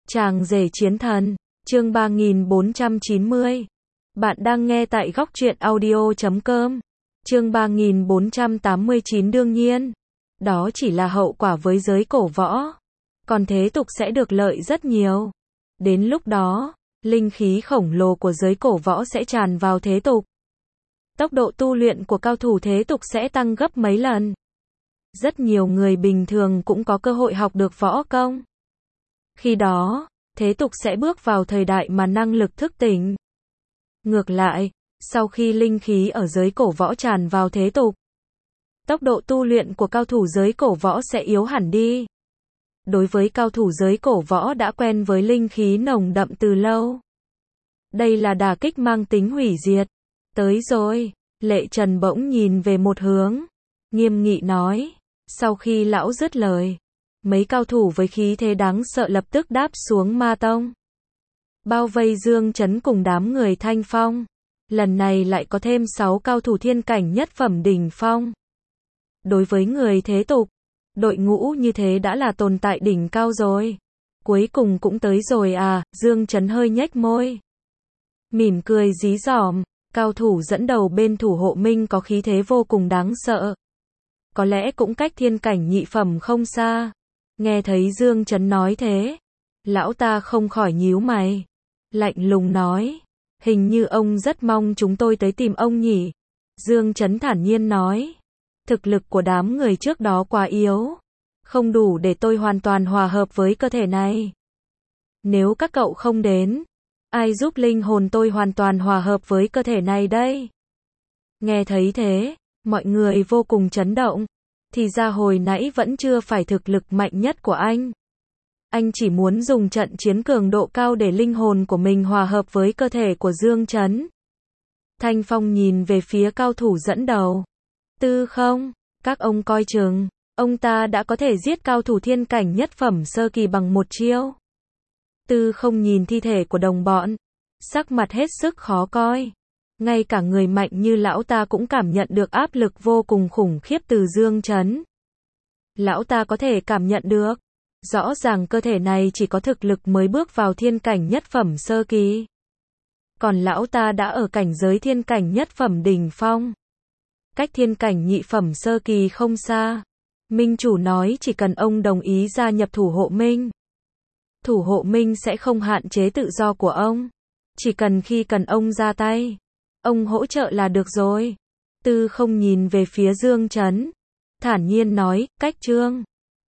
Chàng rể chiến thần, chương 3490. Bạn đang nghe tại góc truyện audio.com. Chương 3489 đương nhiên, đó chỉ là hậu quả với giới cổ võ. Còn thế tục sẽ được lợi rất nhiều. Đến lúc đó, linh khí khổng lồ của giới cổ võ sẽ tràn vào thế tục. Tốc độ tu luyện của cao thủ thế tục sẽ tăng gấp mấy lần. Rất nhiều người bình thường cũng có cơ hội học được võ công. Khi đó, thế tục sẽ bước vào thời đại mà năng lực thức tỉnh. Ngược lại, sau khi linh khí ở giới cổ võ tràn vào thế tục, tốc độ tu luyện của cao thủ giới cổ võ sẽ yếu hẳn đi. Đối với cao thủ giới cổ võ đã quen với linh khí nồng đậm từ lâu, đây là đả kích mang tính hủy diệt. Tới rồi, Lệ Trần bỗng nhìn về một hướng, nghiêm nghị nói. Sau khi lão dứt lời, mấy cao thủ với khí thế đáng sợ lập tức đáp xuống ma tông, bao vây Dương Chấn cùng đám người Thanh Phong. Lần này lại có thêm 6 cao thủ thiên cảnh nhất phẩm đỉnh phong. Đối với người thế tục, đội ngũ như thế đã là tồn tại đỉnh cao rồi. Cuối cùng cũng tới rồi à, Dương Chấn hơi nhếch môi, mỉm cười dí dỏm. Cao thủ dẫn đầu bên thủ hộ minh có khí thế vô cùng đáng sợ. Có lẽ cũng cách thiên cảnh nhị phẩm không xa. Nghe thấy Dương Chấn nói thế, lão ta không khỏi nhíu mày, lạnh lùng nói. Hình như ông rất mong chúng tôi tới tìm ông nhỉ? Dương Chấn thản nhiên nói. Thực lực của đám người trước đó quá yếu, không đủ để tôi hoàn toàn hòa hợp với cơ thể này. Nếu các cậu không đến, ai giúp linh hồn tôi hoàn toàn hòa hợp với cơ thể này đây? Nghe thấy thế, mọi người vô cùng chấn động. Thì ra hồi nãy vẫn chưa phải thực lực mạnh nhất của anh. Anh chỉ muốn dùng trận chiến cường độ cao để linh hồn của mình hòa hợp với cơ thể của Dương Chấn. Thanh Phong nhìn về phía cao thủ dẫn đầu. Tư không, các ông coi chừng, ông ta đã có thể giết cao thủ thiên cảnh nhất phẩm sơ kỳ bằng một chiêu. Tư không nhìn thi thể của đồng bọn, sắc mặt hết sức khó coi. Ngay cả người mạnh như lão ta cũng cảm nhận được áp lực vô cùng khủng khiếp từ Dương Chấn. Lão ta có thể cảm nhận được, rõ ràng cơ thể này chỉ có thực lực mới bước vào thiên cảnh nhất phẩm sơ kỳ. Còn lão ta đã ở cảnh giới thiên cảnh nhất phẩm đỉnh phong. Cách thiên cảnh nhị phẩm sơ kỳ không xa. Minh chủ nói chỉ cần ông đồng ý gia nhập thủ hộ minh, thủ hộ minh sẽ không hạn chế tự do của ông. Chỉ cần khi cần ông ra tay, ông hỗ trợ là được rồi. Tư không nhìn về phía Dương Chấn, thản nhiên nói. Cách trương,